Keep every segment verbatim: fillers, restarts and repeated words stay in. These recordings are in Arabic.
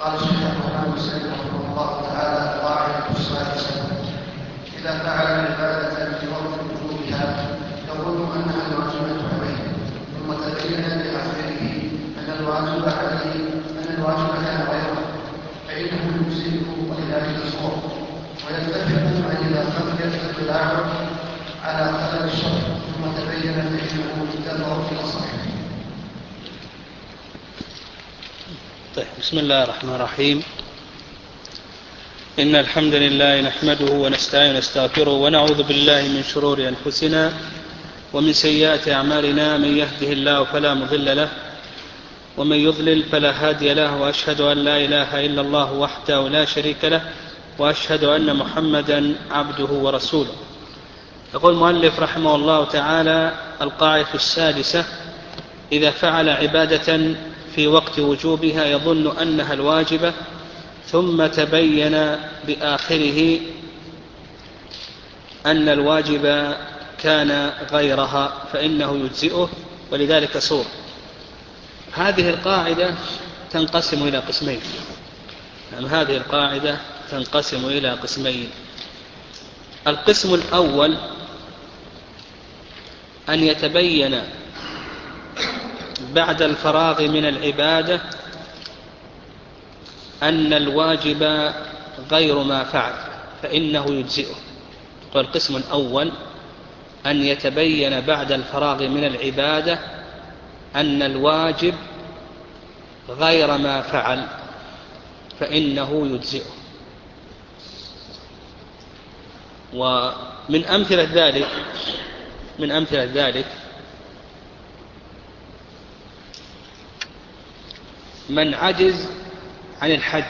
قال الشيخ الرحمن السيد رحمه الله تعالى: القاعدة السادسة: إذا فعل العبادة في وقت وجوبها يظن أنها الواجبة عليه، ثم تبين بآخره أن الواجب عليه أن الواجب كان غيره، فإنه يجزئه وإلى الصور، ويتفق أن إذا خفي اطلاعه على خلل الشرع ثم تبين فإنه يعتبر في أصحه. طيب، بسم الله الرحمن الرحيم. إن الحمد لله نحمده ونستعين ونستغفره ونعوذ بالله من شرور أنفسنا ومن سيئات أعمالنا. من يهده الله فلا مضل له ومن يضلل فلا هادي له، وأشهد أن لا إله إلا الله وحده لا شريك له، وأشهد أن محمدا عبده ورسوله. يقول المؤلف رحمه الله تعالى: القاعدة السادسة: إذا فعل عبادة في وقت وجوبها يظن أنها الواجبة ثم تبين بآخره أن الواجب كان غيرها فإنه يجزئه ولذلك صور. هذه القاعدة تنقسم إلى قسمين. يعني هذه القاعدة تنقسم إلى قسمين. القسم الأول أن يتبين بعد الفراغ من العبادة أن الواجب غير ما فعل فإنه يجزئه. والقسم الأول أن يتبين بعد الفراغ من العبادة أن الواجب غير ما فعل فإنه يجزئه. ومن أمثلة ذلك من أمثلة ذلك من عجز عن الحج.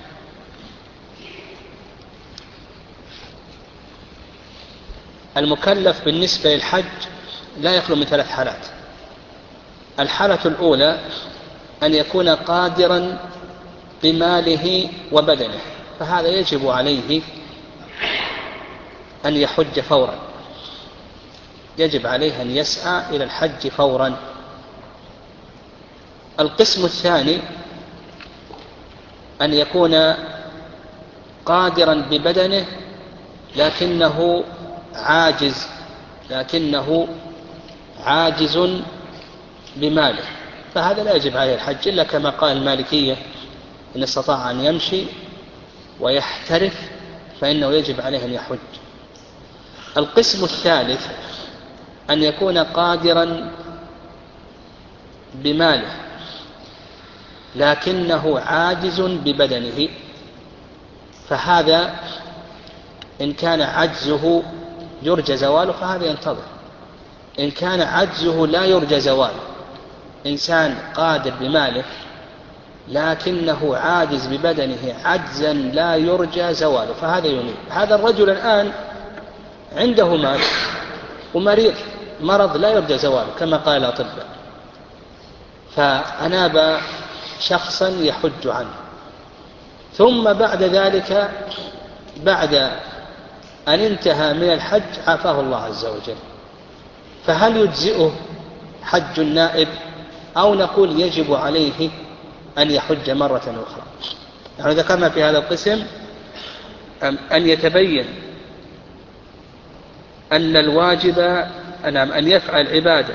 المكلف بالنسبة للحج لا يخلو من ثلاث حالات. الحالة الأولى أن يكون قادرا بماله وبدنه، فهذا يجب عليه أن يحج فورا، يجب عليه أن يسعى إلى الحج فورا. القسم الثاني أن يكون قادرا ببدنه لكنه عاجز لكنه عاجز بماله، فهذا لا يجب عليه الحج إلا كما قال المالكية: إن استطاع أن يمشي ويحترف فإنه يجب عليه أن يحج. القسم الثالث أن يكون قادرا بماله لكنه عاجز ببدنه، فهذا إن كان عجزه يرجى زواله فهذا ينتظر. إن كان عجزه لا يرجى زواله، إنسان قادر بماله لكنه عاجز ببدنه عجزا لا يرجى زواله فهذا ينيب. هذا الرجل الآن عنده مال ومريض مرض لا يرجى زواله كما قال الأطباء، فأناب شخصا يحج عنه، ثم بعد ذلك بعد أن انتهى من الحج عافاه الله عز وجل، فهل يجزئه حج النائب أو نقول يجب عليه أن يحج مرة أخرى؟ يعني ذكرنا في هذا القسم أن يتبين أن الواجب أن يفعل عبادة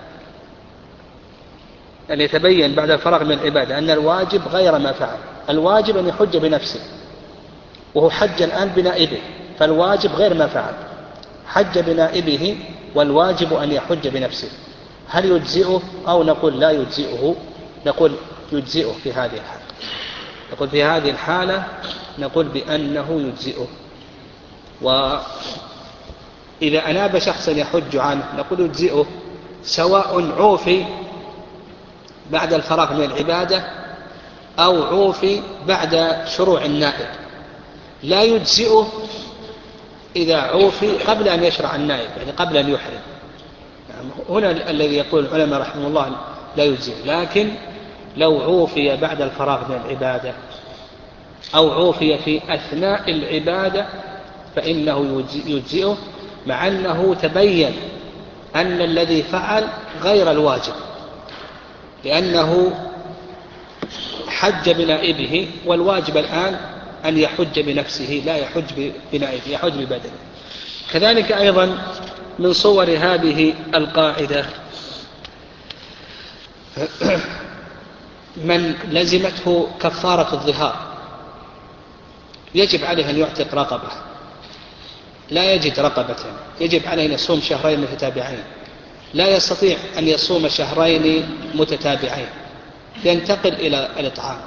أن يتبين بعد الفراغ من العبادة أن الواجب غير ما فعل. الواجب أن يحج بنفسه وهو حج الآن بنائبه، فالواجب غير ما فعل، حج بنائبه والواجب أن يحج بنفسه. هل يجزئه أو نقول لا يجزئه؟ نقول يجزئه في هذه الحالة. نقول في هذه الحالة نقول بأنه يجزئه. وإذا أناب شخصا يحج عنه نقول يجزئه سواء عوفي بعد الفراغ من العبادة أو عوفي بعد شروع النائب. لا يجزئه إذا عوفي قبل أن يشرع النائب، يعني قبل أن يحرم. يعني هنا الذي يقول العلماء رحمه الله لا يجزئه. لكن لو عوفي بعد الفراغ من العبادة أو عوفي في أثناء العبادة فإنه يجزئه، مع أنه تبين أن الذي فعل غير الواجب، لأنه حج بنائبه، والواجب الآن أن يحج بنفسه لا يحج بنائبه، يحج ببدنه. كذلك أيضا من صور هذه القاعدة من لزمته كفارة الظهار يجب عليه أن يعتق رقبة، لا يجد رقبة يجب عليه أن يصوم شهرين متتابعين، لا يستطيع أن يصوم شهرين متتابعين، ينتقل إلى الإطعام.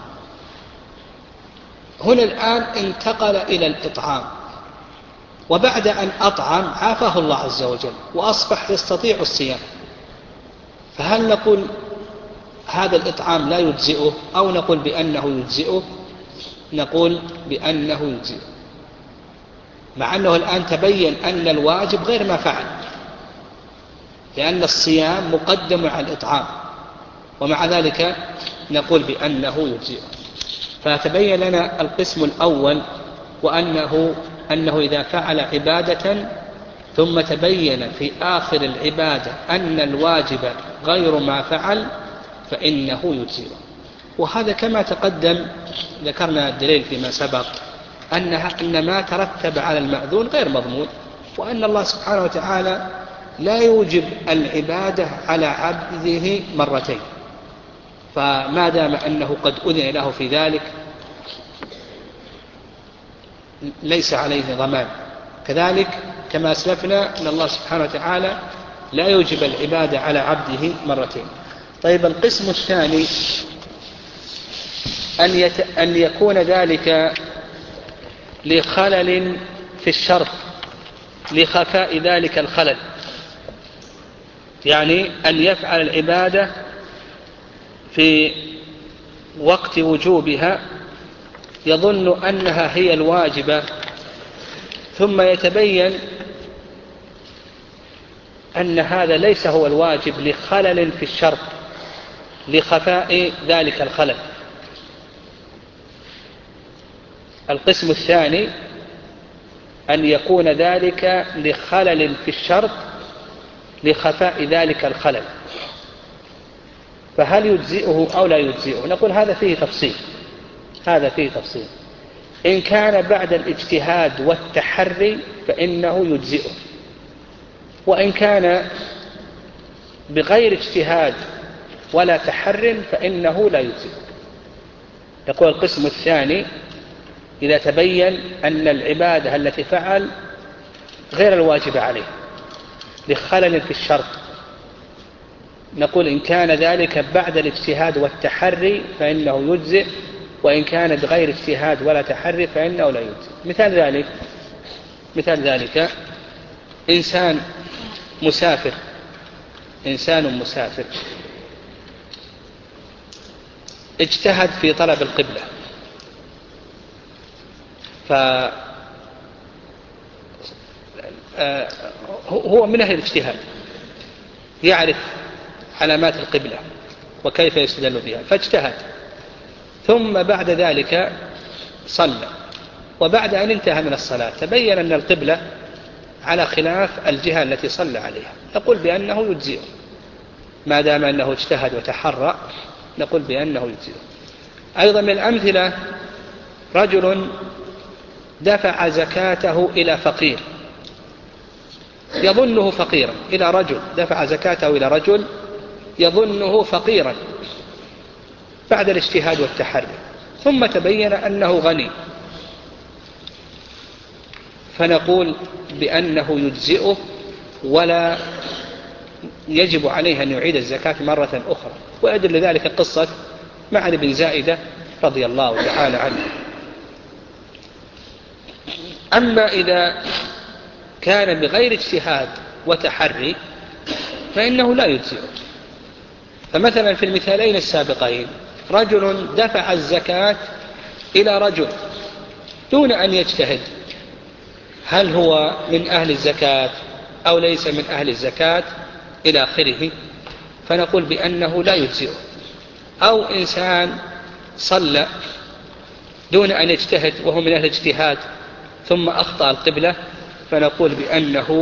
هنا الآن انتقل إلى الإطعام، وبعد أن أطعم عافاه الله عز وجل وأصبح يستطيع الصيام، فهل نقول هذا الإطعام لا يجزئه أو نقول بأنه يجزئه؟ نقول بأنه يجزئه، مع أنه الآن تبين أن الواجب غير ما فعل، لأن الصيام مقدم على الإطعام، ومع ذلك نقول بأنه يجزئه. فتبين لنا القسم الأول، وأنه أنه إذا فعل عبادة ثم تبين في آخر العبادة أن الواجب غير ما فعل فإنه يجزئه. وهذا كما تقدم ذكرنا الدليل فيما سبق أنها أن ما ترتب على المأذون غير مضمون، وأن الله سبحانه وتعالى لا يوجب العبادة على عبده مرتين، فما دام أنه قد أذن له في ذلك ليس عليه ضمان. كذلك كما أسلفنا أن الله سبحانه وتعالى لا يوجب العبادة على عبده مرتين. طيب القسم الثاني أن, يت... أن يكون ذلك لخلل في الشرط، لخفاء ذلك الخلل، يعني أن يفعل العبادة في وقت وجوبها يظن أنها هي الواجبة، ثم يتبين أن هذا ليس هو الواجب لخلل في الشرط، لخفاء ذلك الخلل. القسم الثاني أن يكون ذلك لخلل في الشرط لخفاء ذلك الخلل، فهل يجزئه أو لا يجزئه؟ نقول هذا فيه تفصيل، هذا فيه تفصيل. إن كان بعد الاجتهاد والتحري فإنه يجزئه، وإن كان بغير اجتهاد ولا تحر فإنه لا يجزئه. يقول القسم الثاني إذا تبين أن العبادة التي فعل غير الواجبة عليه لخلل في الشرط، نقول إن كان ذلك بعد الاجتهاد والتحري فإنه يجزئ، وإن كان بغير اجتهاد ولا تحري فإنه لا يجزئ. مثال ذلك مثال ذلك إنسان مسافر إنسان مسافر اجتهد في طلب القبلة، فهو من أهل الاجتهاد، يعرف علامات القبلة وكيف يستدل بها، فاجتهد، ثم بعد ذلك صلى، وبعد أن انتهى من الصلاة تبين أن القبلة على خلاف الجهة التي صلى عليها، نقول بأنه يجزئه ما دام أنه اجتهد وتحرى، نقول بأنه يجزئه. أيضا من الأمثلة رجل دفع زكاته إلى فقير يظنه فقيرا، إلى رجل دفع زكاته إلى رجل يظنه فقيرا بعد الاجتهاد والتحري، ثم تبين أنه غني، فنقول بأنه يجزئه ولا يجب عليه أن يعيد الزكاة مرة أخرى. ويدل لذلك قصة معن بن زائدة رضي الله تعالى عنه. أما إذا كان بغير اجتهاد وتحري فإنه لا يجزئه. فمثلا في المثالين السابقين رجل دفع الزكاة إلى رجل دون أن يجتهد هل هو من أهل الزكاة أو ليس من أهل الزكاة إلى آخره، فنقول بأنه لا يجزئه. أو إنسان صلى دون أن يجتهد وهو من أهل الاجتهاد ثم أخطأ القبلة، فنقول بأنه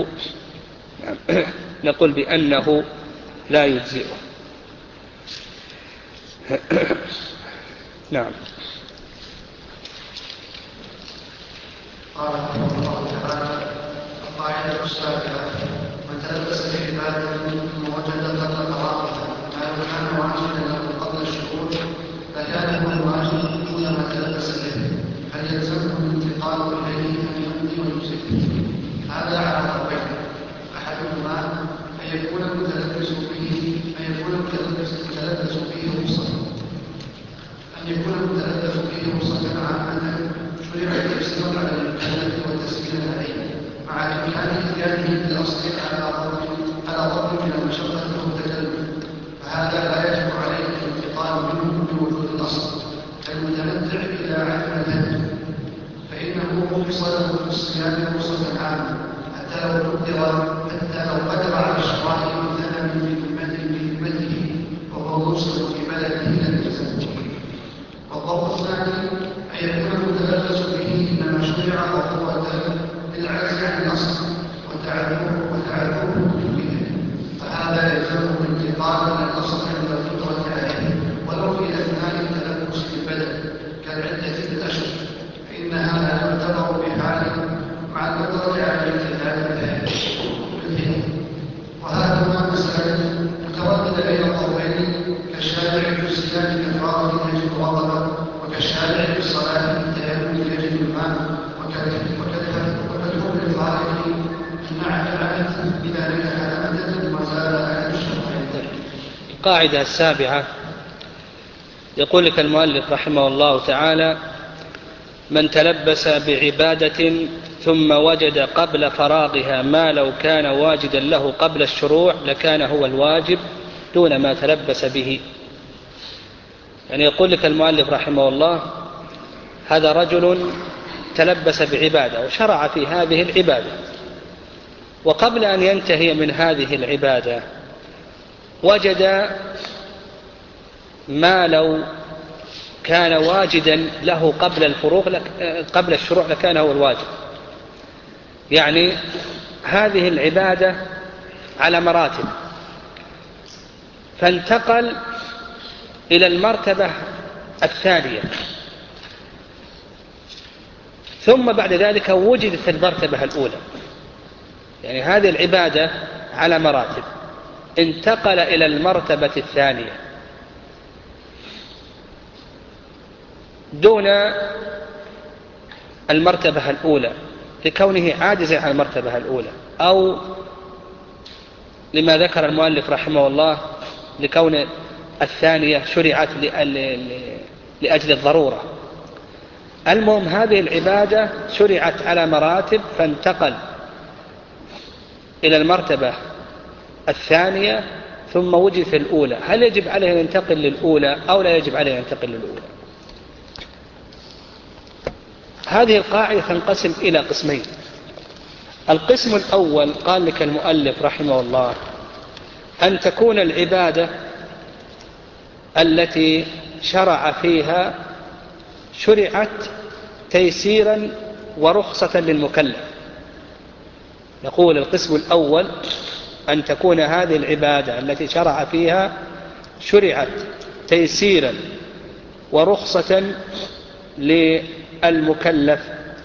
نقول بأنه لا يجزئه. نعم. قال رحمه الله تعالى: القاعدة السابعة: من تلبس بعبادة ثم وجد قبل فراغها ما لو كان واجبا له قبل الشروع لكان هو الواجب دون ما تلبس به، هل يلزمه الانتقال إليه أم يمضي ويمسك؟ هذا على ضربين: أحدهما أن يكون المتلبس به أن يكون المتلبس به رخصة أن يكون المتلبس به رخصة عامة شرع التفسير على المكلف والتسليم عليه مع إمكان إتيانه بالأصل على ضرب على ضرب من المشقة والتكلف، فهذا لا يجب عليه الانتقال منه بوجود الأصل كالمتمتع إذا عدم الهدي، فإنه رخص له في الصيام رخصة عامة حتى لو قدر حتى لو قدر على الشراء مثلا بذمته وهو موصل في بلده لم يلزمه. والضرب الثاني أن يكون المتلبس به إنما شرع ضرورة للعجز عن الأصل وتعذره به، فهذا يلزمه الانتقال إلى الأصل عند القدرة عليه ولو في أثناء التلبس بالبدن كالعدة الأشهر، فإن هذا يعتبر بحال مع القدرة على الامتثال بالحيل. وهذا مسائل مترددة بين القولين كالشارع في الصيام كفارة يجب رغبة، وكالشارع في الصلاة التيمم يجب الماء، وكالحكم الفارق منع العبث بذلك علامة وزال أحد الشرعين. القاعدة السابعة يقول لك المؤلف رحمه الله تعالى: من تلبس بعبادة ثم وجد قبل فراغها ما لو كان واجدا له قبل الشروع لكان هو الواجب دون ما تلبس به. يعني يقول لك المؤلف رحمه الله: هذا رجل تلبس بعبادة وشرع في هذه العبادة، وقبل أن ينتهي من هذه العبادة وجد ما لو كان واجدا له قبل الفروغ لك قبل الشروع لكان هو الواجب. يعني هذه العبادة على مراتب، فانتقل إلى المرتبة الثانية، ثم بعد ذلك وجدت المرتبة الأولى. يعني هذه العبادة على مراتب، انتقل إلى المرتبة الثانية دون المرتبة الأولى لكونه عاجزا عن المرتبة الأولى، أو لما ذكر المؤلف رحمه الله لكون الثانية شرعت لأجل الضرورة. المهم هذه العبادة شرعت على مراتب، فانتقل إلى المرتبة الثانية ثم وجد في الأولى، هل يجب عليه أن ينتقل للأولى أو لا يجب عليه أن ينتقل للأولى؟ هذه القاعدة تنقسم إلى قسمين. القسم الأول قال لك المؤلف رحمه الله: أن تكون العبادة التي شرع فيها شرعت تيسيرا ورخصة للمكلف. نقول القسم الأول أن تكون هذه العبادة التي شرع فيها شرعت تيسيرا ورخصة للمكلف،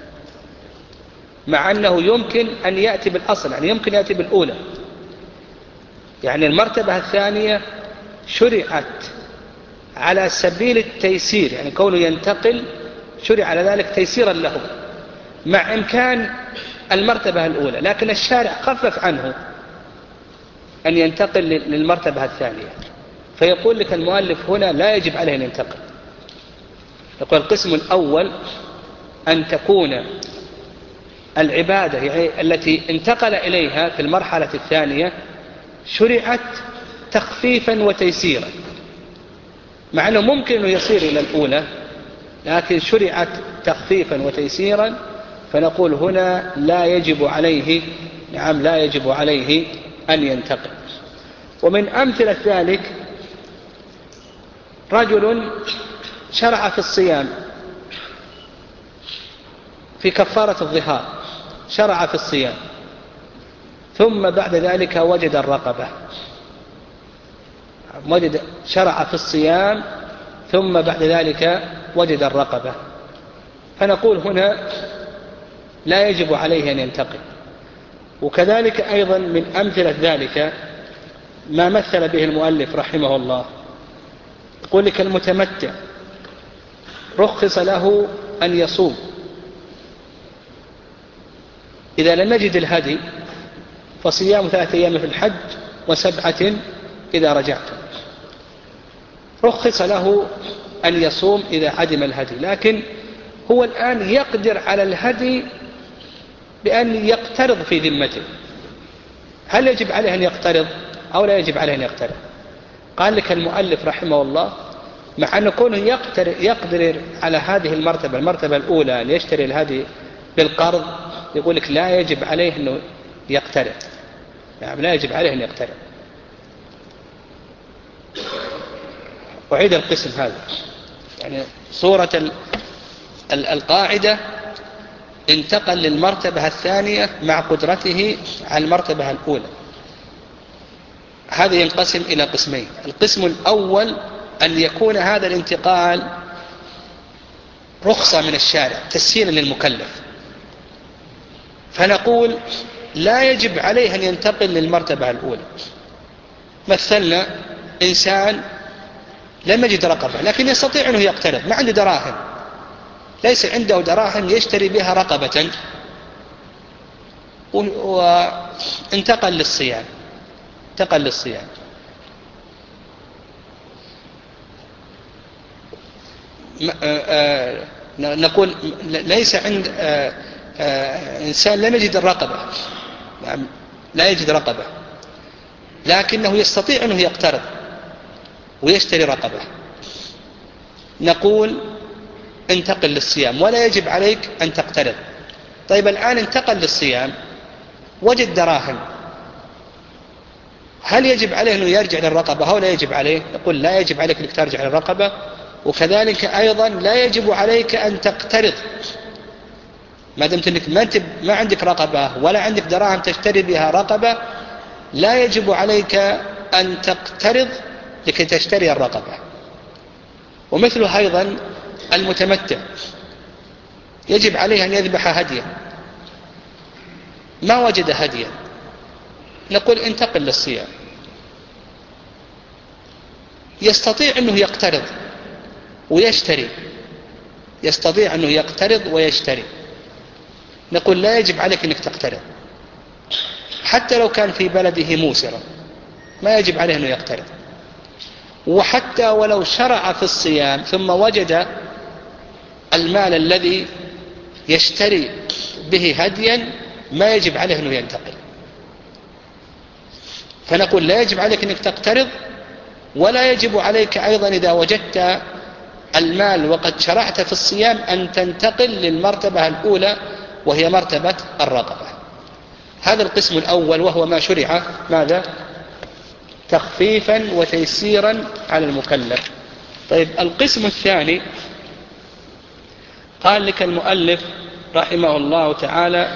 مع أنه يمكن أن يأتي بالأصل، يعني يمكن يأتي بالأولى. يعني المرتبة الثانية شرعت على سبيل التيسير، يعني كونه ينتقل شرع على ذلك تيسيرا له مع إمكان المرتبة الأولى، لكن الشارع خفف عنه أن ينتقل للمرتبة الثانية. فيقول لك المؤلف هنا لا يجب عليه أن ينتقل. يقول القسم الأول أن تكون العبادة يعني التي انتقل إليها في المرحلة الثانية شرعت تخفيفا وتيسيرا، مع أنه ممكن أن يصير إلى الأولى، لكن شرعت تخفيفا وتيسيرا، فنقول هنا لا يجب عليه نعم لا يجب عليه أن ينتقل. ومن أمثلة ذلك رجل شرع في الصيام في كفارة الظهار، شرع في الصيام ثم بعد ذلك وجد الرقبة، وجد شرع في الصيام ثم بعد ذلك وجد الرقبة، فنقول هنا لا يجب عليه أن ينتقل. وكذلك أيضا من أمثلة ذلك ما مثل به المؤلف رحمه الله، يقول لك المتمتع رخص له أن يصوم إذا لم يجد الهدي، فصيام ثلاثة أيام في الحج وسبعة إذا رجعتم. رخص له أن يصوم إذا عدم الهدي، لكن هو الآن يقدر على الهدي بأن يقترض في ذمته. هل يجب عليه أن يقترض أو لا يجب عليه أن يقترض؟ قال لك المؤلف رحمه الله مع أن كونه يقدر على هذه المرتبة المرتبة الأولى أن يشتري الهدي بالقرض، يقول لك لا يجب عليه أنه يقترض، يعني لا يجب عليه أن يقترض. أعيد القسم هذا، يعني صورة القاعدة انتقل للمرتبة الثانية مع قدرته على المرتبة الأولى. هذا ينقسم إلى قسمين. القسم الأول أن يكون هذا الانتقال رخصة من الشارع تسهيلا للمكلف، فنقول لا يجب عليه أن ينتقل للمرتبة الأولى. مثلنا إنسان لم يجد رقبة لكن يستطيع أنه يقترض، ما عنده دراهم، ليس عنده دراهم يشتري بها رقبة، وانتقل للصيام انتقل للصيام نقول ليس عند إنسان لم يجد الرقبة، لا يجد رقبة لكنه يستطيع أنه يقترض ويشتري رقبة، نقول انتقل للصيام ولا يجب عليك أن تقترض. طيب الآن انتقل للصيام وجد دراهم، هل يجب عليه أنه يرجع للرقبة أو لا يجب عليه؟ نقول لا يجب عليك أنك ترجع للرقبة، وكذلك أيضا لا يجب عليك أن تقترض ما دمت أنك ما, ما عندك رقبة ولا عندك دراهم تشتري بها رقبة، لا يجب عليك أن تقترض لكي تشتري الرقبة. ومثله أيضا المتمتع يجب عليه أن يذبح هديا، ما وجد هديا، نقول انتقل للصيام. يستطيع أنه يقترض ويشتري، يستطيع أنه يقترض ويشتري، نقول لا يجب عليك أنك تقترض حتى لو كان في بلده موسرا، ما يجب عليه أنه يقترض. وحتى ولو شرع في الصيام ثم وجد المال الذي يشتري به هديا، ما يجب عليه أنه ينتقل. فنقول لا يجب عليك أنك تقترض، ولا يجب عليك أيضا إذا وجدت المال وقد شرعت في الصيام أن تنتقل للمرتبة الأولى وهي مرتبة الرقبة. هذا القسم الأول وهو ما شرع ماذا؟ تخفيفا وتيسيرا على المكلف. طيب القسم الثاني قال لك المؤلف رحمه الله تعالى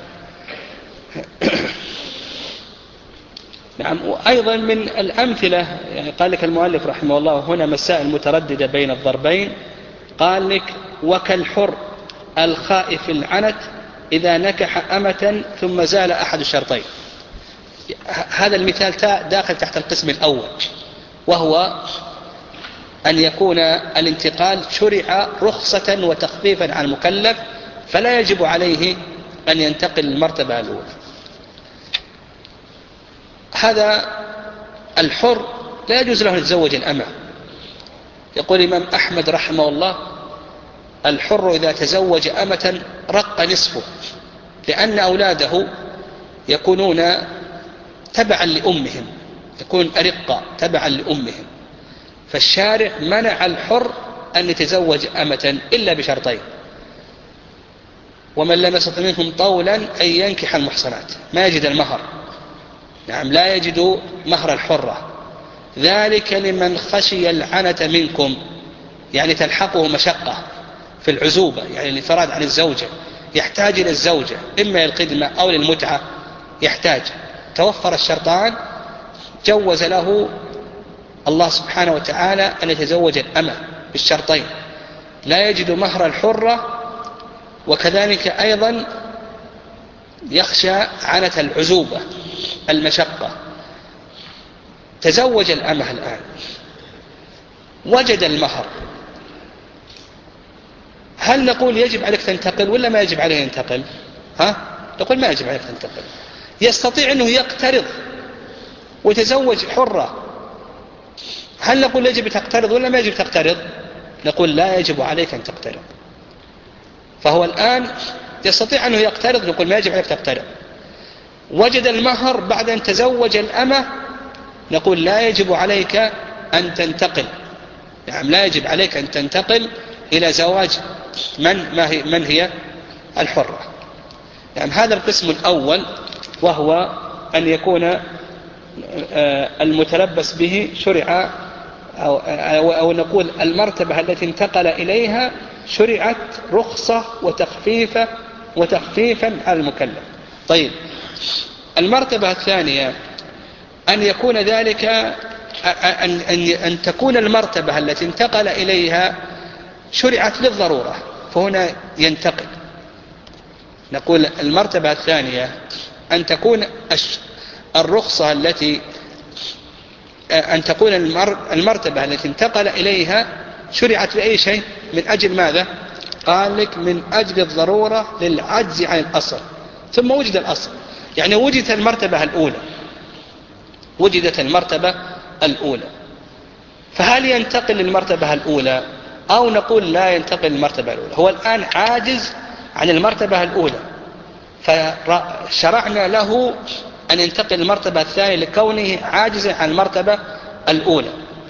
نعم، وأيضا من الأمثلة يعني قال لك المؤلف رحمه الله هنا مسائل مترددة بين الضربين. قال لك وكالحر الخائف العنت إذا نكح أمة ثم زال أحد الشرطين. هذا المثال داخل تحت القسم الأول، وهو أن يكون الانتقال شرع رخصة وتخفيفا عن المكلف، فلا يجب عليه أن ينتقل للمرتبة الأولى. هذا الحر لا يجوز له أن يتزوج الأمة. يقول الإمام أحمد رحمه الله الحر إذا تزوج أمة رق نصفه، لأن أولاده يكونون تبعا لأمهم، يكون أرقا تبعا لأمهم، فالشارع منع الحر أن يتزوج أمة إلا بشرطين: ومن لم يستطع منكم طولا أن ينكح المحصنات، ما يجد المهر، نعم لا يجد مهر الحرة، ذلك لمن خشي العنة منكم، يعني تلحقه مشقة في العزوبة، يعني الانفراد عن الزوجة، يحتاج إلى الزوجة إما للخدمة أو للمتعة، يحتاج، توفر الشرطان جوز له الله سبحانه وتعالى أن يتزوج الأمة بالشرطين، لا يجد مهر الحرة، وكذلك أيضا يخشى عنة العزوبة المشقة. تزوج الأمة الآن، وجد المهر، هل نقول يجب عليك تنتقل ولا ما يجب عليه ينتقل؟ ها؟ نقول ما يجب عليك تنتقل. يستطيع أنه يقترض ويتزوج حرة، هل نقول يجب تقترض ولا ما يجب تقترض؟ نقول لا يجب عليك أن تقترض. فهو الآن يستطيع أنه يقترض، نقول ما يجب عليك تقترض. وجد المهر بعد أن تزوج الأمة، نقول لا يجب عليك أن تنتقل. نعم، لا يجب عليك أن تنتقل إلى زواج من, ما هي, من هي الحرة. نعم، هذا القسم الأول، وهو أن يكون المتلبس به شرع، أو, أو, أو نقول المرتبة التي انتقل إليها شرعت رخصة وتخفيفة وتخفيفا على المكلف. طيب، المرتبة الثانية أن يكون ذلك أن, أن, أن تكون المرتبة التي انتقل إليها شرعت للضرورة، فهنا ينتقل. نقول المرتبة الثانية أن تكون الرخصة التي أن تكون المرتبة التي انتقل إليها شرعت لأي شيء، من أجل ماذا؟ قال لك من أجل الضرورة للعجز عن الأصل، ثم وجد الأصل، يعني وجدت المرتبة الأولى، وجدت المرتبة الأولى، فهل ينتقل للمرتبة الأولى أو نقول لا ينتقل للمرتبة الأولى؟ هو الآن عاجز عن المرتبة الأولى، فشرعنا له أن ينتقل للمرتبة الثانية لكونه عاجزا عن المرتبة الأولى.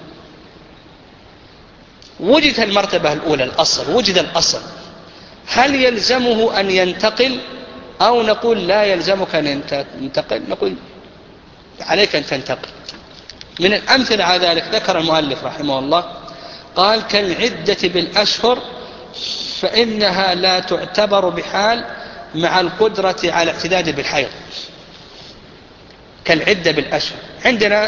وجد المرتبة الأولى، الأصل، وجد الأصل، هل يلزمه أن ينتقل أو نقول لا يلزمك أن ينتقل؟ نقول عليك أن تنتقل. من الأمثلة على ذلك ذكر المؤلف رحمه الله، قال كالعدة بالأشهر فإنها لا تعتبر بحال مع القدرة على الاعتداد بالحيض. كالعدة بالأشهر، عندنا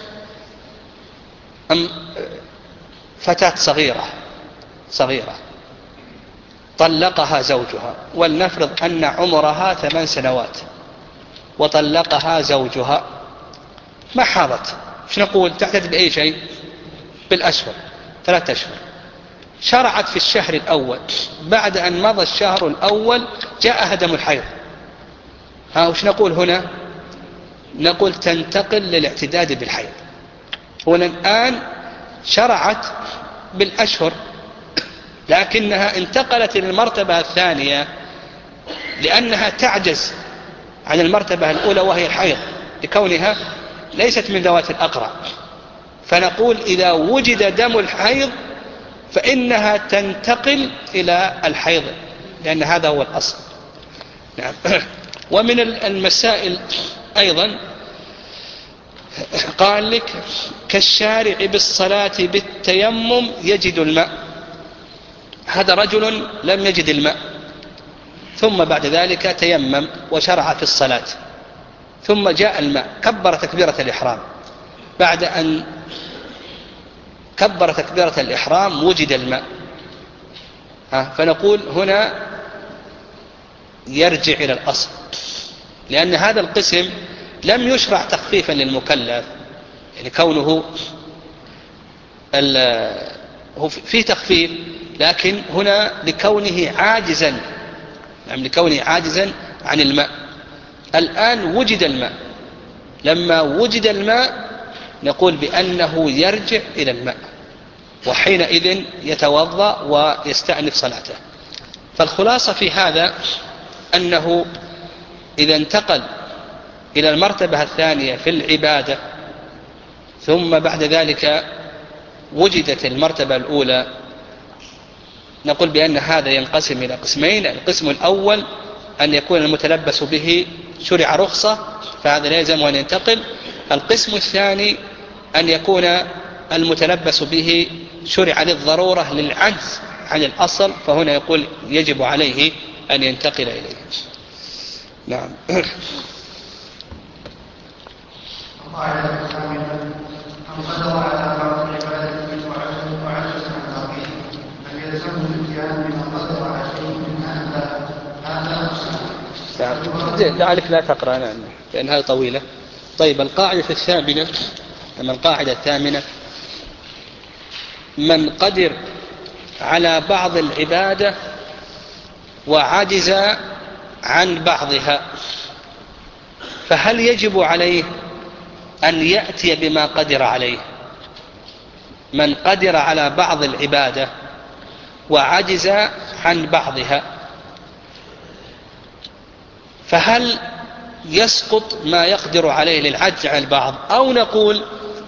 فتاة صغيرة صغيرة طلقها زوجها، ولنفرض أن عمرها ثمان سنوات وطلقها زوجها، ما حاضت، ايش نقول؟ تعتد بأي شيء؟ بالأشهر، ثلاثة أشهر. شرعت في الشهر الأول، بعد أن مضى الشهر الأول جاء دم الحيض، ها وش نقول هنا؟ نقول تنتقل للاعتداد بالحيض. هنا الآن شرعت بالأشهر، لكنها انتقلت إلى المرتبة الثانية لأنها تعجز عن المرتبة الأولى وهي الحيض، لكونها ليست من ذوات الأقرع. فنقول إذا وجد دم الحيض فإنها تنتقل إلى الحيض، لأن هذا هو الأصل. نعم. ومن المسائل أيضا قال لك كالشارع بالصلاة بالتيمم يجد الماء. هذا رجل لم يجد الماء، ثم بعد ذلك تيمم وشرع في الصلاة، ثم جاء الماء، كبر تكبيرة الإحرام، بعد أن كبر تكبيرة الإحرام وجد الماء، فنقول هنا يرجع إلى الأصل، لأن هذا القسم لم يشرع تخفيفا للمكلف، يعني كونه هو في تخفيف، لكن هنا لكونه عاجزا، يعني لكونه عاجزا عن الماء. الآن وجد الماء، لما وجد الماء نقول بأنه يرجع إلى الماء، وحينئذ يتوضأ ويستأنف صلاته. فالخلاصة في هذا أنه إذا انتقل إلى المرتبة الثانية في العبادة، ثم بعد ذلك وجدت المرتبة الأولى، نقول بأن هذا ينقسم إلى قسمين. القسم الأول أن يكون المتلبس به شرع رخصة، فهذا لا يلزم أن ينتقل. القسم الثاني أن يكون المتلبس به شرع للضرورة للعجز عن الأصل، فهنا يقول يجب عليه أن ينتقل إليه. نعم. القاعدة الخامسة: من قدر على بعض العبادة وعجز عن باقيها الاتيان بما قدر عليه منها هذا زين لعلك لا تقرأ نعم لأنها طويلة. طيب القاعدة الثامنة أما القاعدة الثامنة من قدر على بعض العبادة وعجز عن بعضها فهل يجب عليه أن يأتي بما قدر عليه؟ من قدر على بعض العبادة وعجز عن بعضها فهل يسقط ما يقدر عليه للعجز عن البعض، أو نقول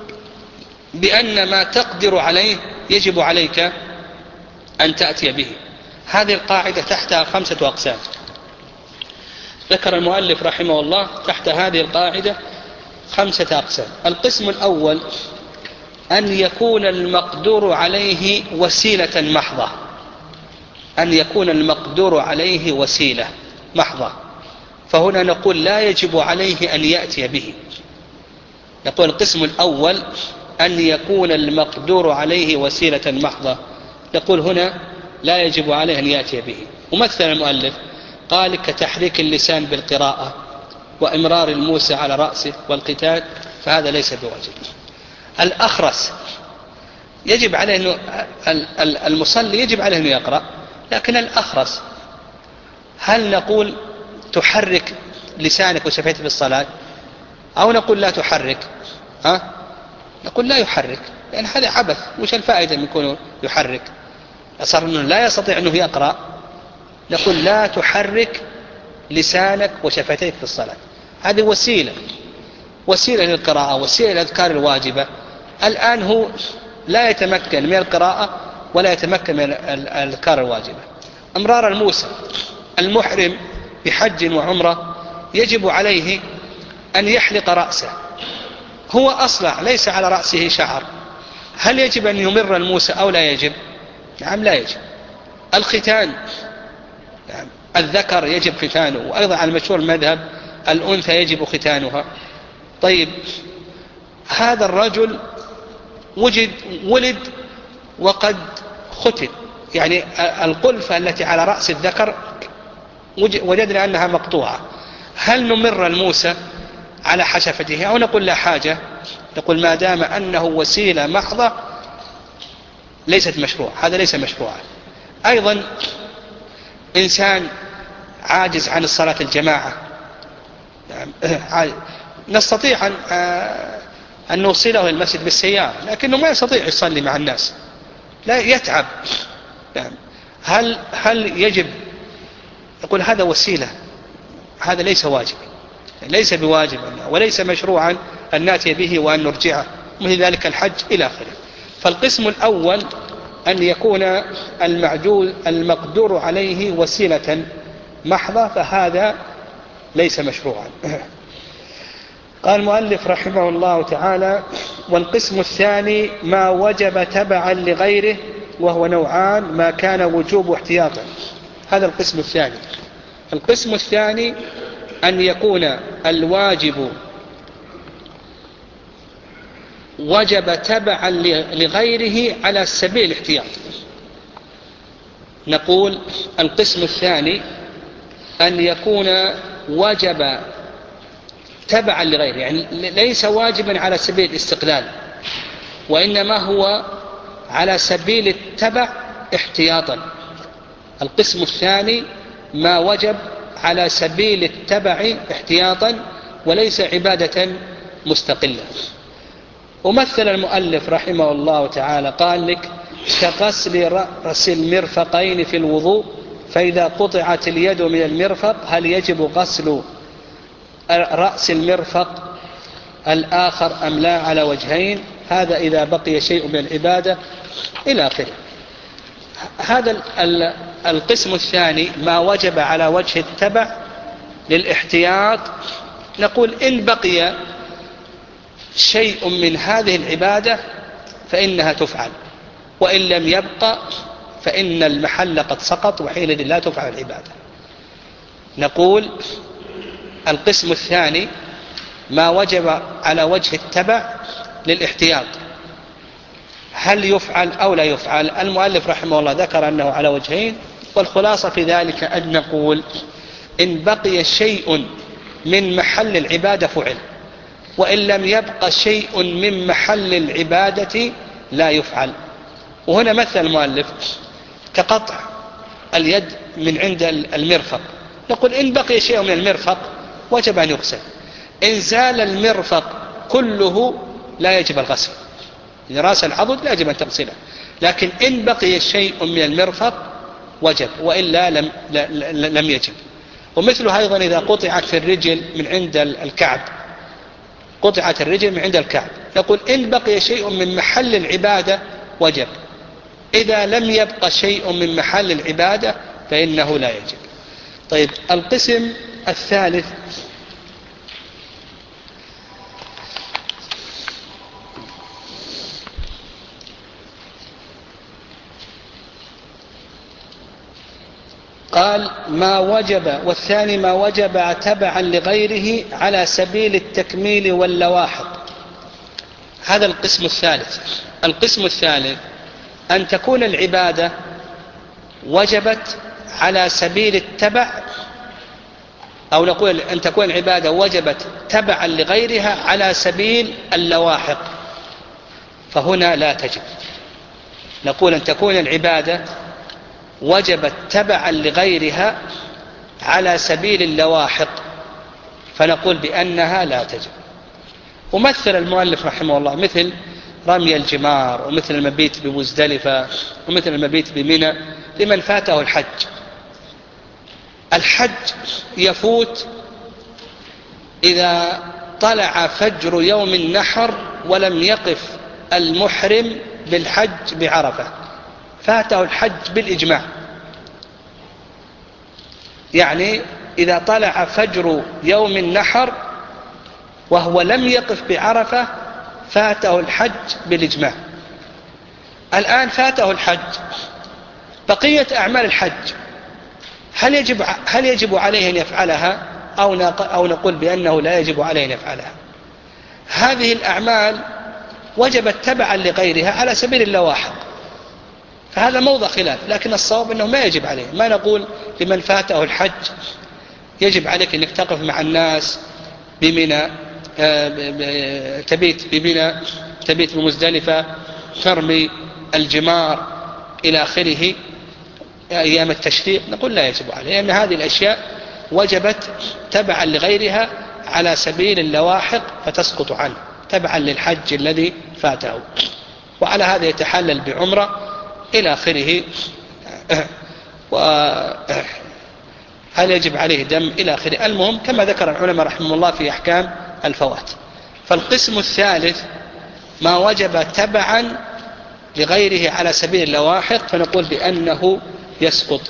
بأن ما تقدر عليه يجب عليك أن تأتي به؟ هذه القاعدة تحتها خمسة أقسام ذكر المؤلف رحمه الله تحت هذه القاعدة خمسة أقسام. القسم الأول أن يكون المقدور عليه وسيلة محضة، أن يكون المقدور عليه وسيلة محضة، فهنا نقول لا يجب عليه أن يأتي به. نقول القسم الأول أن يكون المقدور عليه وسيلة محضة، نقول هنا لا يجب عليه أن يأتي به. ومثل المؤلف قال كتحريك اللسان بالقراءة وإمرار الموسى على رأسه والقتال فهذا ليس بواجب. الأخرس يجب عليه أنه المصلي يجب عليه أنه يقرأ، لكن الأخرس هل نقول تحرك لسانك وشفتك في الصلاة أو نقول لا تحرك؟ ها؟ نقول لا يحرك لأن هذا عبث، وش الفائدة من يكون يحرك؟ أصار أنه لا يستطيع أنه يقرأ، نقول لا تحرك لسانك وشفتيك في الصلاة. هذه وسيلة وسيلة للقراءة، وسيلة للأذكار الواجبة. الآن هو لا يتمكن من القراءة ولا يتمكن من الأذكار الواجبة. أمرار الموسى المحرم بحج وعمرة يجب عليه أن يحلق رأسه، هو أصلع ليس على رأسه شعر، هل يجب أن يمر الموسى أو لا يجب؟ نعم لا يجب. الختان نعم. الذكر يجب ختانه، وأيضا على المشهور المذهب الأنثى يجب ختانها. طيب هذا الرجل وجد ولد وقد ختن، يعني القلفة التي على رأس الذكر وجدنا أنها مقطوعة، هل نمر الموسى على حشفته أو نقول لا حاجة؟ نقول ما دام أنه وسيلة محضة ليست مشروع، هذا ليس مشروعا. أيضا إنسان عاجز عن الصلاة الجماعة نستطيع أن أن نوصله المسجد بالسيارة، لكنه ما يستطيع يصلي مع الناس، لا يتعب. هل هل يجب؟ يقول هذا وسيلة، هذا ليس واجب، ليس بواجب وليس مشروعا أن نأتي به وأن نرجعه، مثل ذلك الحج إلى آخره. فالقسم الأول أن يكون المعجوز المقدور عليه وسيلة محضة، فهذا ليس مشروعا. قال المؤلف رحمه الله تعالى: والقسم الثاني ما وجب تبعا لغيره، وهو نوعان: ما كان وجوب احتياطا. هذا القسم الثاني. القسم الثاني أن يكون الواجب وجب تبعا لغيره على سبيل الاحتياط. نقول القسم الثاني أن يكون وجب تبعا لغيره، يعني ليس واجبا على سبيل الاستقلال، وإنما هو على سبيل التبع احتياطا. القسم الثاني ما وجب على سبيل التبع احتياطا وليس عبادة مستقلة. ومثل المؤلف رحمه الله تعالى قال لك: كغسل رأس المرفقين في الوضوء، فإذا قطعت اليد من المرفق هل يجب غسل رأس المرفق الآخر أم لا على وجهين؟ هذا إذا بقي شيء من العبادة إلى آخره. هذا القسم الثاني ما وجب على وجه التبع للاحتياط. نقول إن بقي شيء من هذه العبادة فإنها تفعل، وإن لم يبقى فإن المحل قد سقط، وحينئذ لا تفعل العبادة. نقول القسم الثاني ما وجب على وجه التبع للاحتياط، هل يفعل أو لا يفعل؟ المؤلف رحمه الله ذكر أنه على وجهين، والخلاصة في ذلك أن نقول إن بقي شيء من محل العبادة فعل، وإن لم يبقى شيء من محل العبادة لا يفعل. وهنا مثل المؤلف كقطع اليد من عند المرفق، نقول إن بقي شيء من المرفق وجب أن يغسل، إن زال المرفق كله لا يجب الغسل، راس العضد لا يجب أن تغسله، لكن إن بقي شيء من المرفق وجب، وإلا لم, لم يجب. ومثله أيضا إذا قطعت في الرجل من عند الكعب، قطعت الرجل من عند الكعب، نقول إن بقي شيء من محل العبادة وجب، إذا لم يبقى شيء من محل العبادة فإنه لا يجب. طيب، القسم الثالث قال ما وجب، والثاني ما وجب تبعا لغيره على سبيل التكميل واللواحق. هذا القسم الثالث. القسم الثالث أن تكون العبادة وجبت على سبيل التبع، أو نقول أن تكون العبادة وجبت تبعا لغيرها على سبيل اللواحق، فهنا لا تجب. نقول أن تكون العبادة وجبت تبعا لغيرها على سبيل اللواحق، فنقول بأنها لا تجب. ومثل المؤلف رحمه الله مثل رمي الجمار، ومثل المبيت بمزدلفة، ومثل المبيت بمنى لمن فاته الحج. الحج يفوت إذا طلع فجر يوم النحر ولم يقف المحرم بالحج بعرفة، فاته الحج بالإجماع. يعني إذا طلع فجر يوم النحر وهو لم يقف بعرفة فاته الحج بالإجماع. الآن فاته الحج، بقية أعمال الحج هل يجب, هل يجب عليه أن يفعلها أو نقول بأنه لا يجب عليه أن يفعلها؟ هذه الأعمال وجبت تبعا لغيرها على سبيل اللواحق، فهذا موضع خلاف، لكن الصواب أنه ما يجب عليه. ما نقول لمن فاته الحج يجب عليك أنك تقف مع الناس بمنى، تبيت بمنى، تبيت بمزدلفة، ترمي الجمار إلى آخره أيام التشريق، نقول لا يجب عليه، لأن هذه الأشياء وجبت تبعا لغيرها على سبيل اللواحق فتسقط عنه تبعا للحج الذي فاته، وعلى هذا يتحلل بعمرة إلى آخره، وهل يجب عليه دم إلى آخره. المهم كما ذكر العلماء رحمه الله في أحكام الفوات. فالقسم الثالث ما وجب تبعا لغيره على سبيل اللواحق، فنقول بأنه يسقط،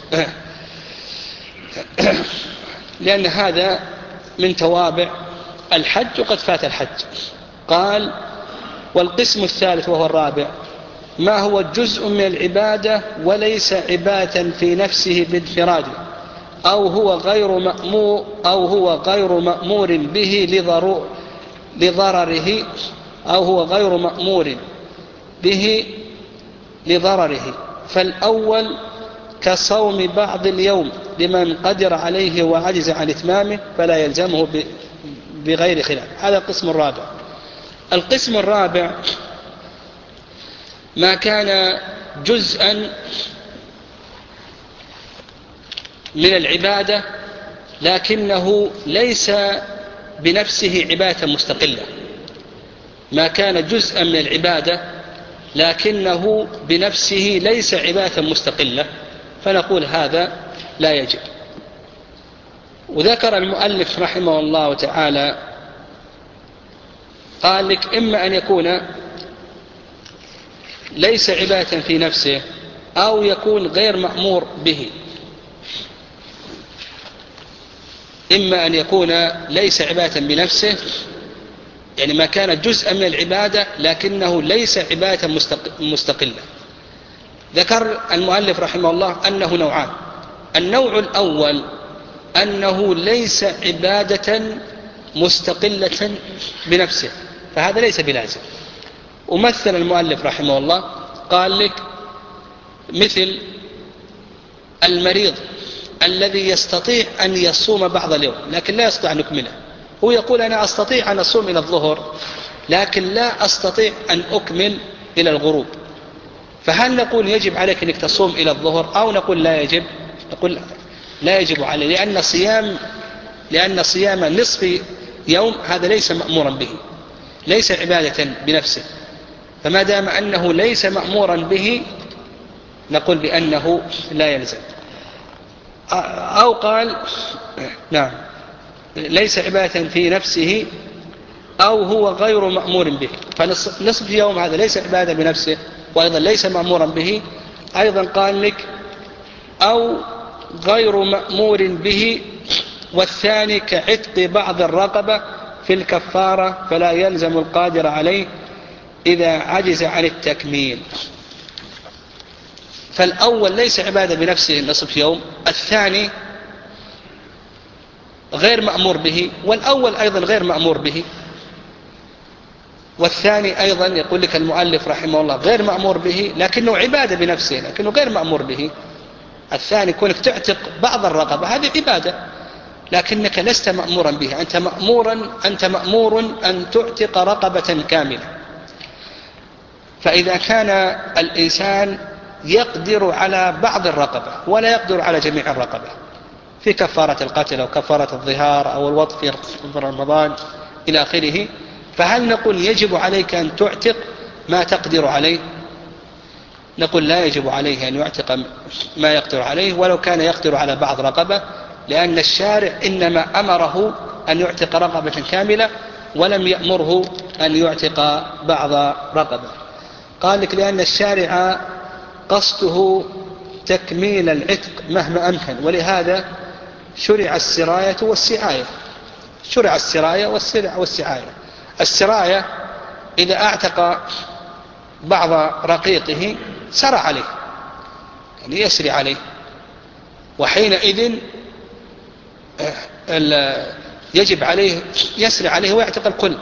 لأن هذا من توابع الحج وقد فات الحج. قال والقسم الثالث وهو الرابع ما هو جزء من العبادة وليس عبادة في نفسه بانفراده، أو هو غير مأمور أو هو غير مأمور به لضرور لضرره أو هو غير مأمور به لضرره. فالأول كصوم بعض اليوم لمن قدر عليه وعجز عن إتمامه فلا يلزمه بغير خلاف. هذا القسم الرابع. القسم الرابع ما كان جزءا من العبادة لكنه ليس بنفسه عبادة مستقلة. ما كان جزءا من العبادة لكنه بنفسه ليس عبادة مستقلة، فنقول هذا لا يجب. وذكر المؤلف رحمه الله تعالى قال لك إما أن يكون ليس عبادة في نفسه أو يكون غير مأمور به. إما أن يكون ليس عبادة بنفسه، يعني ما كان جزءا من العبادة لكنه ليس عبادة مستقلة. ذكر المؤلف رحمه الله أنه نوعان. النوع الأول أنه ليس عبادة مستقلة بنفسه، فهذا ليس بلازم. ومثل المؤلف رحمه الله قال لك مثل المريض الذي يستطيع أن يصوم بعض اليوم لكن لا يستطيع أن يكمله. هو يقول أنا أستطيع أن أصوم إلى الظهر لكن لا أستطيع أن أكمل إلى الغروب، فهل نقول يجب عليك أنك تصوم إلى الظهر أو نقول لا يجب؟ نقول لا يجب عليه، لأن صيام لأن صيام نصف يوم هذا ليس مأمورا به، ليس عبادة بنفسه، فما دام أنه ليس مأمورا به نقول بأنه لا يلزم. أو قال نعم ليس عبادة في نفسه أو هو غير مأمور به، فنصف يوم هذا ليس عبادة بنفسه وأيضا ليس مأمورا به. أيضا قال لك أو غير مأمور به، والثاني كعتق بعض الرقبة في الكفارة فلا يلزم القادر عليه إذا عجز عن التكميل. فالأول ليس عبادة بنفسه نصف يوم، الثاني غير مأمور به، والأول أيضا غير مأمور به، والثاني أيضا يقول لك المؤلف رحمه الله غير مأمور به لكنه عبادة بنفسه لكنه غير مأمور به. الثاني كونك تعتق بعض الرقبة هذه عبادة لكنك لست مأمورا بها، أنت مأمورا أنت مأمور أن تعتق رقبة كاملة. فإذا كان الإنسان يقدر على بعض الرقبة ولا يقدر على جميع الرقبة في كفارة القتل أو كفارة الظهار أو الوطء في رمضان إلى آخره، فهل نقول يجب عليك أن تعتق ما تقدر عليه؟ نقول لا يجب عليه أن يعتق ما يقدر عليه ولو كان يقدر على بعض رقبة، لأن الشارع إنما أمره أن يعتق رقبة كاملة ولم يأمره أن يعتق بعض رقبة. قال لك لأن الشارع قصده تكميل العتق مهما أمكن، ولهذا شرع السراية والسعاية. شرع السراية والسعاية. السراية إذا أعتق بعض رقيقه سرى عليه يعني يسري عليه، وحينئذ يجب عليه يسري عليه ويعتق الكل.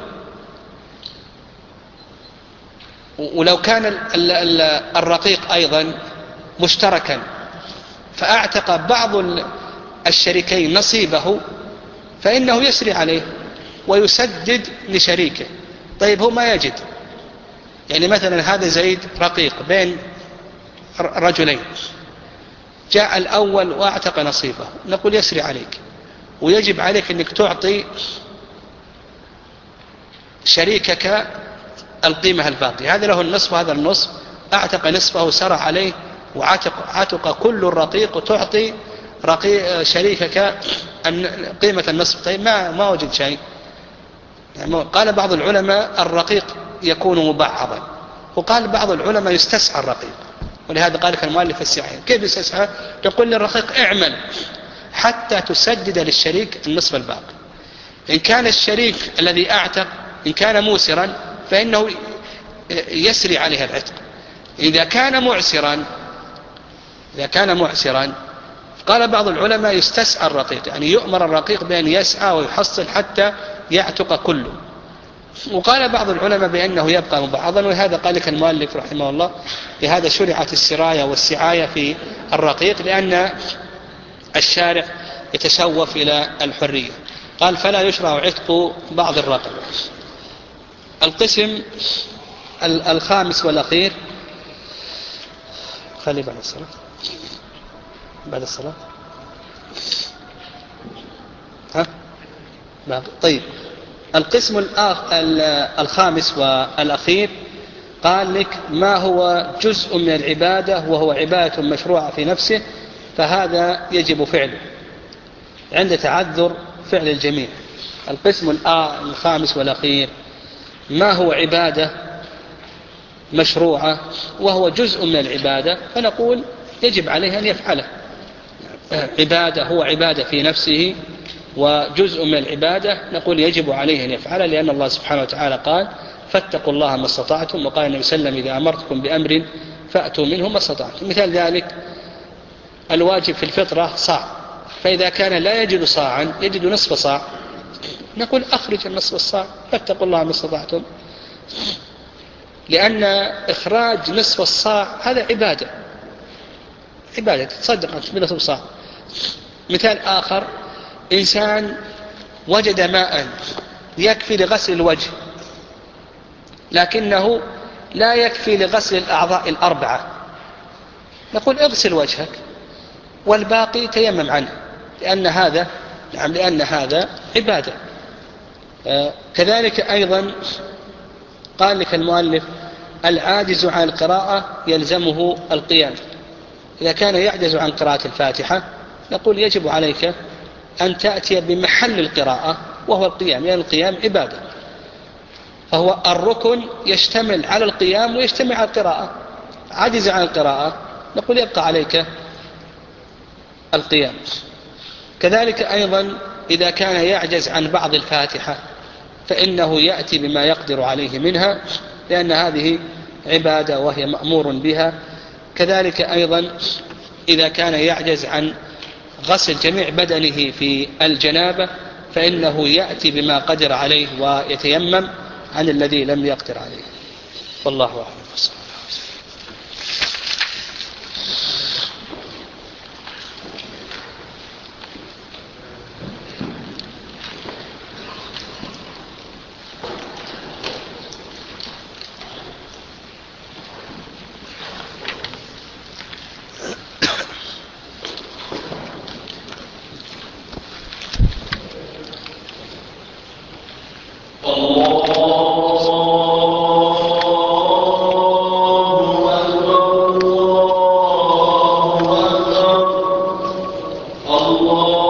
ولو كان الرقيق أيضا مشتركا فأعتق بعض الشريكين نصيبه فإنه يسري عليه ويسدد لشريكه. طيب هو ما يجد، يعني مثلا هذا زيد رقيق بين رجلين، جاء الأول وأعتق نصيبه، نقول يسري عليك ويجب عليك أنك تعطي شريكك القيمة الباقية، هذا له النصف وهذا النصف، أعتق نصفه سرى عليه وعتق عتق كل الرقيق وتعطي رقيق شريكك قيمة النصف. طيب ما ما وجد شيء. يعني قال بعض العلماء الرقيق يكون مبعضا، وقال بعض العلماء يستسعى الرقيق، ولهذا قال لك المؤلف السعي. كيف يستسعى؟ تقول للرقيق اعمل حتى تسدد للشريك النصف الباقي. إن كان الشريك الذي أعتق إن كان موسرا فإنه يسري عليه العتق. إذا كان معسرا إذا كان معسرا قال بعض العلماء يستسعى الرقيق، يعني يؤمر الرقيق بأن يسعى ويحصل حتى يعتق كله. وقال بعض العلماء بأنه يبقى مبعضا، وهذا قال لك المؤلف رحمه الله لهذا شرعت السراية والسعاية في الرقيق لأن الشارع يتشوف إلى الحرية. قال فلا يشرع عتق بعض الرقبة. القسم الخامس والأخير خلي بعد الصلاة بعد الصلاة ها باقي. طيب القسم الآخ... الخامس والأخير قال لك ما هو جزء من العبادة وهو عبادة مشروعة في نفسه فهذا يجب فعله عند تعذر فعل الجميع. القسم الخامس والأخير ما هو عبادة مشروعة وهو جزء من العبادة فنقول يجب عليه أن يفعله. عبادة هو عبادة في نفسه وجزء من العبادة نقول يجب عليه أن يفعله، لأن الله سبحانه وتعالى قال فاتقوا الله ما استطعتم، وقال النبي صلى الله عليه وسلم إذا أمرتكم بأمر فأتوا منه ما استطعتم. مثال ذلك الواجب في الفطرة صاع، فإذا كان لا يجد صاعا يجد نصف صاع نقول أخرج النصف الصاع فاتقوا الله ما استطعتم. لأن إخراج نصف الصاع هذا عبادة، عبادة تصدق أنت بنصف الصاع. مثال آخر، إنسان وجد ماء يكفي لغسل الوجه لكنه لا يكفي لغسل الأعضاء الأربعة، نقول اغسل وجهك والباقي تيمم عنه، لأن هذا نعم لأن هذا عبادة. آه كذلك أيضا قال لك المؤلف العاجز عن القراءة يلزمه القيام. إذا كان يعجز عن قراءة الفاتحة نقول يجب عليك أن تأتي بمحل القراءة وهو القيام، لأن القيام عبادة، فهو الركن يشتمل على القيام ويشتمل على القراءة. عجز عن القراءة نقول يبقى عليك القيام. كذلك أيضا إذا كان يعجز عن بعض الفاتحة فإنه يأتي بما يقدر عليه منها، لأن هذه عبادة وهي مأمور بها. كذلك أيضا إذا كان يعجز عن غسل جميع بدنه في الجنابة فإنه يأتي بما قدر عليه ويتيمم عن الذي لم يقدر عليه. والله أعلم. الله